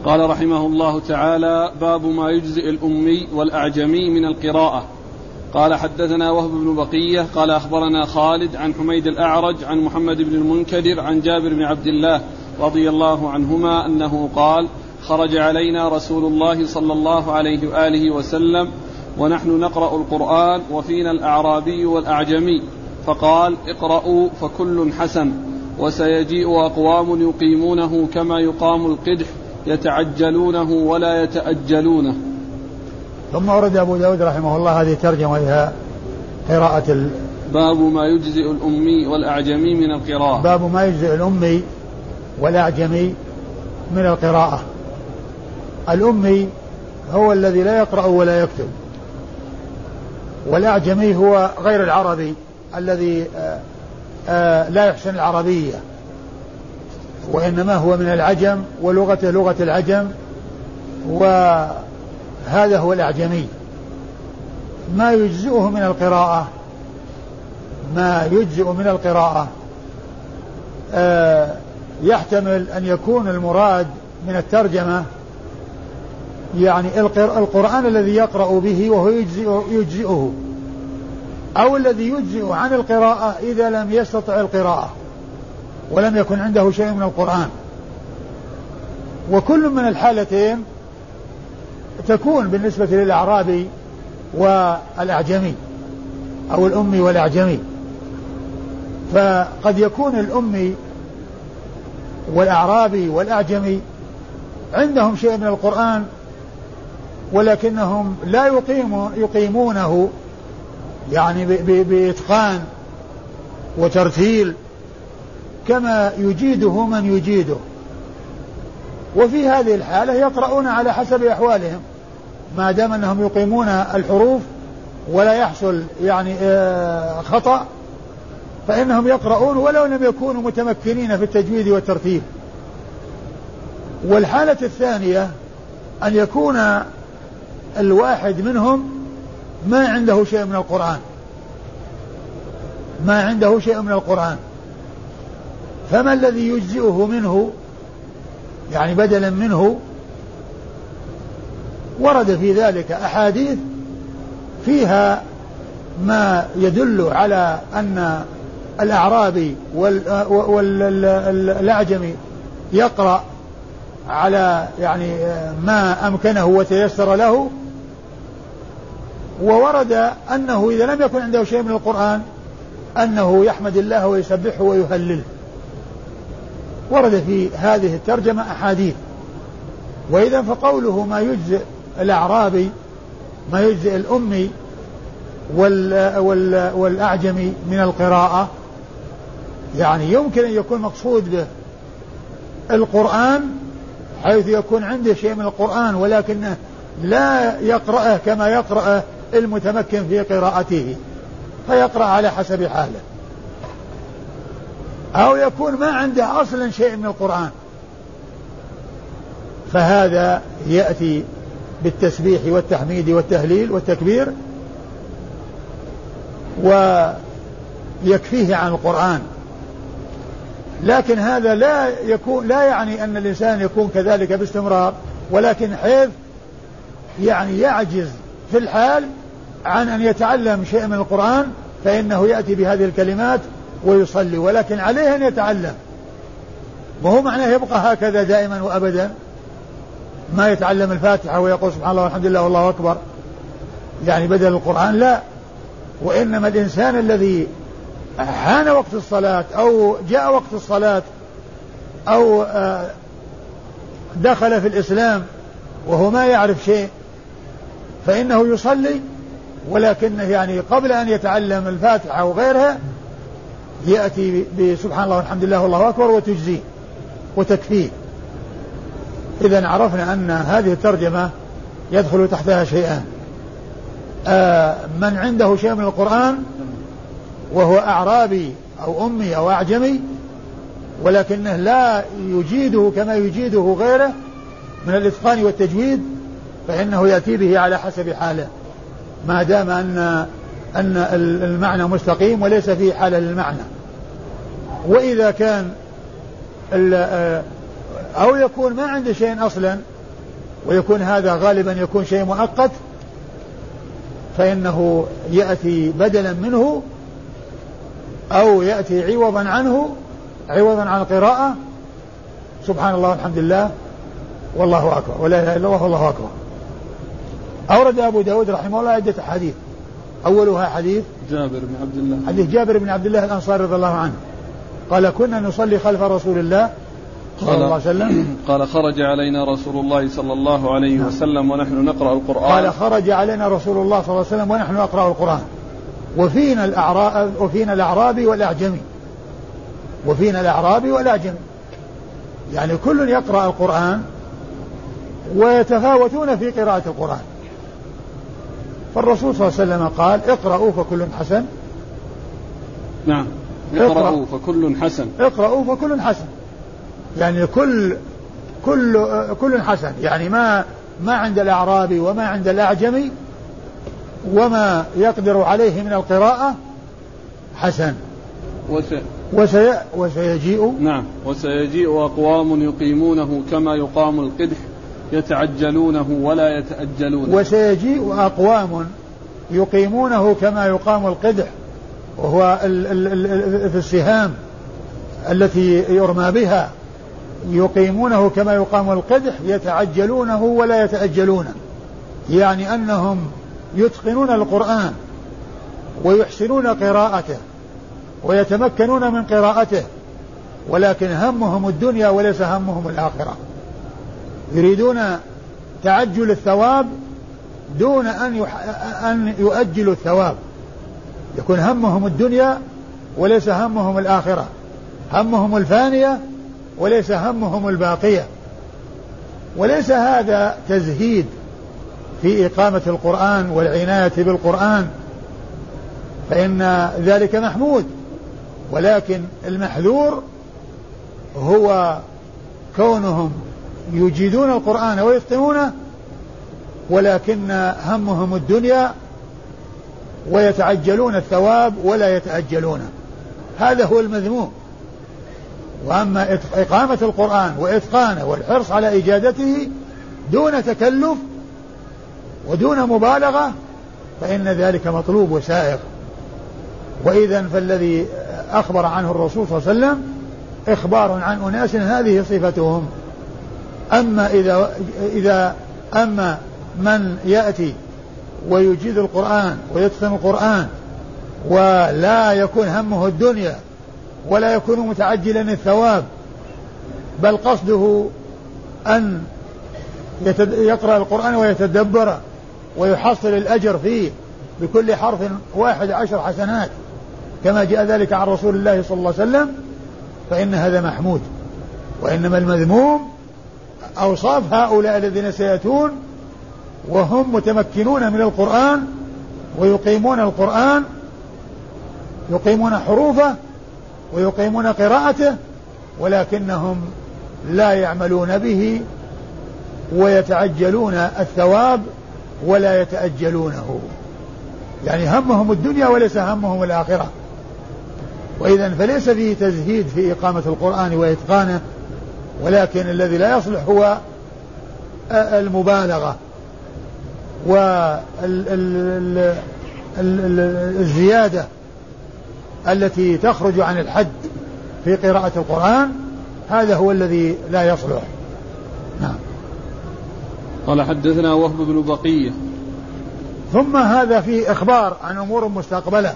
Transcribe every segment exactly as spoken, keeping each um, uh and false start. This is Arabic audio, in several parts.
قال رحمه الله تعالى: باب ما يجزئ الأمي والأعجمي من القراءة. قال: حدثنا وهب بن بقية قال أخبرنا خالد عن حميد الأعرج عن محمد بن المنكدر عن جابر بن عبد الله رضي الله عنهما أنه قال: خرج علينا رسول الله صلى الله عليه وآله وسلم ونحن نقرأ القرآن وفينا الأعرابي والأعجمي، فقال: اقرأوا فكل حسن، وسيجيء أقوام يقيمونه كما يقام القدح، يتعجلونه ولا يتأجلونه. ثم ورد أبو داود رحمه الله هذه ترجمة لها قراءة ال... باب ما يجزئ الأمي والأعجمي من القراءة. باب ما يجزئ الأمي والأعجمي من القراءة. الأمي هو الذي لا يقرأ ولا يكتب، والأعجمي هو غير العربي الذي آآ آآ لا يحسن العربية، وإنما هو من العجم ولغته لغة العجم، وهذا هو الأعجمي. ما يجزئه من القراءة ما يجزئ من القراءة يحتمل أن يكون المراد من الترجمة يعني القرآن الذي يقرأ به وهو يجزئه, يجزئه أو الذي يجزئ عن القراءة إذا لم يستطع القراءة ولم يكن عنده شيء من القرآن. وكل من الحالتين تكون بالنسبة للأعرابي والأعجمي أو الأمي والأعجمي. فقد يكون الأمي والأعرابي والأعجمي عندهم شيء من القرآن ولكنهم لا يقيمون يقيمونه يعني بإتقان وترتيل كما يجيده من يجيده. وفي هذه الحالة يقرؤون على حسب أحوالهم، ما دام أنهم يقيمون الحروف ولا يحصل يعني خطأ فإنهم يقرؤون ولو لم يكونوا متمكنين في التجويد والترتيب. والحالة الثانية أن يكون الواحد منهم ما عنده شيء من القرآن ما عنده شيء من القرآن فما الذي يجزئه منه يعني بدلا منه؟ ورد في ذلك أحاديث فيها ما يدل على أن الأعرابي والأعجمي يقرأ على يعني ما أمكنه وتيسر له، وورد أنه إذا لم يكن عنده شيء من القرآن أنه يحمد الله ويسبحه ويهلله. ورد في هذه الترجمة أحاديث. وإذا فقوله ما يجزئ الأعرابي ما يجزئ الأمي والأعجمي من القراءة يعني يمكن أن يكون مقصود به القرآن حيث يكون عنده شيء من القرآن ولكنه لا يقرأه كما يقرأه المتمكن في قراءته فيقرأ على حسب حاله، أو يكون ما عنده أصلا شيء من القرآن فهذا يأتي بالتسبيح والتحميد والتهليل والتكبير ويكفيه عن القرآن. لكن هذا لا يكون لا يعني أن الإنسان يكون كذلك باستمرار، ولكن حيث يعني يعجز في الحال عن أن يتعلم شيء من القرآن فإنه يأتي بهذه الكلمات ويصلي، ولكن عليه أن يتعلم، وهو معناه يبقى هكذا دائما وأبدا ما يتعلم الفاتحة ويقول سبحان الله والحمد لله والله أكبر يعني بدل القرآن، لا. وإنما الإنسان الذي حان وقت الصلاة أو جاء وقت الصلاة أو دخل في الإسلام وهو ما يعرف شيء فإنه يصلي، ولكنه يعني قبل أن يتعلم الفاتحة وغيرها يأتي بسبحان الله والحمد لله والله أكبر وتجزيه وتكفيه. إذن عرفنا أن هذه الترجمة يدخل تحتها شيئان: آه من عنده شيء من القرآن وهو أعرابي أو أمي أو أعجمي ولكنه لا يجيده كما يجيده غيره من الإتقان والتجويد فإنه يأتي به على حسب حاله ما دام أن أن المعنى مستقيم وليس فيه حالة للمعنى. وإذا كان أو يكون ما عنده شيء أصلا ويكون هذا غالبا يكون شيء مؤقت، فإنه يأتي بدلا منه أو يأتي عوضا عنه، عوضا عن القراءة سبحان الله والحمد لله والله أكبر ولا إله إلا الله والله أكبر. أورد أبو داود رحمه الله عدة حديث، أولها حديث جابر بن عبد الله، حديث جابر بن عبد الله الأنصاري رضي الله عنه قال كنا نصلي خلف رسول الله صلى الله عليه وسلم قال خرج علينا رسول الله صلى الله عليه وسلم ونحن نقرأ القرآن قال خرج علينا رسول الله صلى الله عليه وسلم ونحن نقرأ القرآن وفينا الأعراب وفينا الأعرابي والأعجمي، وفينا الأعرابي والأعجمي، يعني كل يقرأ القرآن ويتفاوتون في قراءة القرآن. فالرسول صلى الله عليه وسلم قال اقرأوا فكل حسن. نعم اقرأوا فكل حسن، اقرأوا فكل حسن، يعني كل كل كل حسن، يعني ما ما عند الأعرابي وما عند الأعجمي وما يقدر عليه من القراءة حسن. وسي وسي وسيجيء نعم وسيجيء أقوام يقيمونه كما يقام القدح يتعجلونه ولا يتأجلونه. وسيجيء أقوام يقيمونه كما يقام القدح، وهو ال ال ال في السهام التي يرمى بها، يقيمونه كما يقام القدح يتعجلونه ولا يتأجلونه، يعني أنهم يتقنون القرآن ويحسنون قراءته ويتمكنون من قراءته، ولكن همهم الدنيا وليس همهم الآخرة، يريدون تعجل الثواب دون أن أن يؤجلوا الثواب، يكون همهم الدنيا وليس همهم الآخرة، همهم الفانية وليس همهم الباقية. وليس هذا تزهيد في إقامة القرآن والعناية بالقرآن، فإن ذلك محمود، ولكن المحذور هو كونهم يجيدون القرآن ويتقنونه ولكن همهم الدنيا ويتعجلون الثواب ولا يتأجلونه، هذا هو المذموم. وأما إقامة القرآن وإتقانه والحرص على إجادته دون تكلف ودون مبالغة فإن ذلك مطلوب وسائغ. وإذن فالذي أخبر عنه الرسول صلى الله عليه وسلم إخبار عن أناس هذه صفتهم. أما إذا, إذا أما من يأتي ويجيد القرآن ويتقن القرآن ولا يكون همه الدنيا ولا يكون متعجلا الثواب، بل قصده أن يقرأ القرآن ويتدبر ويحصل الأجر فيه بكل حرف واحد عشر حسنات كما جاء ذلك عن رسول الله صلى الله عليه وسلم، فإن هذا محمود. وإنما المذموم أوصاف هؤلاء الذين سيأتون وهم متمكنون من القرآن ويقيمون القرآن، يقيمون حروفه ويقيمون قراءته، ولكنهم لا يعملون به ويتعجلون الثواب ولا يتأجلونه، يعني همهم الدنيا وليس همهم الآخرة. وإذن فليس فيه تزهيد في إقامة القرآن وإتقانه، ولكن الذي لا يصلح هو المبالغة والزيادة التي تخرج عن الحد في قراءة القرآن، هذا هو الذي لا يصلح. نعم. قال حدثنا وهب بن بقية. ثم هذا فيه إخبار عن أمور مستقبلة،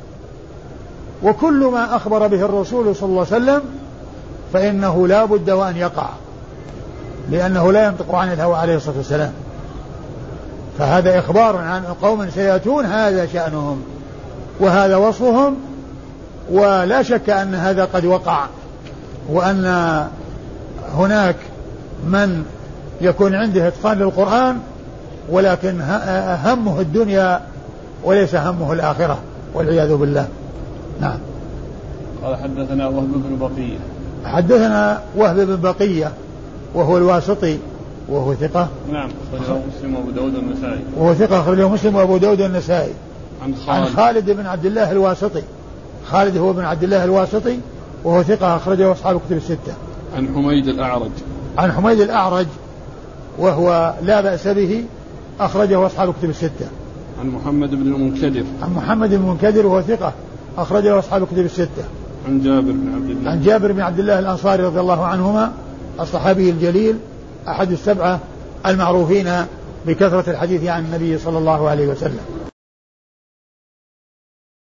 وكل ما أخبر به الرسول صلى الله عليه وسلم فإنه لا بد وأن يقع، لأنه لا ينطق عن الهوى عليه الصلاة والسلام، فهذا إخبار عن قوم سيأتون هذا شأنهم وهذا وصفهم، ولا شك أن هذا قد وقع، وأن هناك من يكون عنده إتقان للقرآن ولكن همه الدنيا وليس همه الآخرة والعياذ بالله. نعم. قال حدثنا وهب بن بقية. حدثنا وهب بن بقية وهو الواسطي وهو ثقة. نعم أخرجه مسلم وأبو داود والنسائي. وهو ثقة أخرجه مسلم وأبو داود والنسائي. عن خالد. عن خالد بن عبد الله الواسطي. خالد هو بن عبد الله الواسطي وهو ثقة أخرجه أصحاب الكتب الستة. عن حميد الأعرج. عن حميد الأعرج وهو لا بأس به أخرجه أصحاب كتب الستة. عن محمد بن المنكدر عن محمد بن المنكدر وهو ثقة أخرجه أصحاب كتب الستة. عن جابر بن عبد الله عن جابر بن عبد الله الأنصاري رضي الله عنهما الصحابي الجليل أحد السبعة المعروفين بكثرة الحديث عن النبي صلى الله عليه وسلم.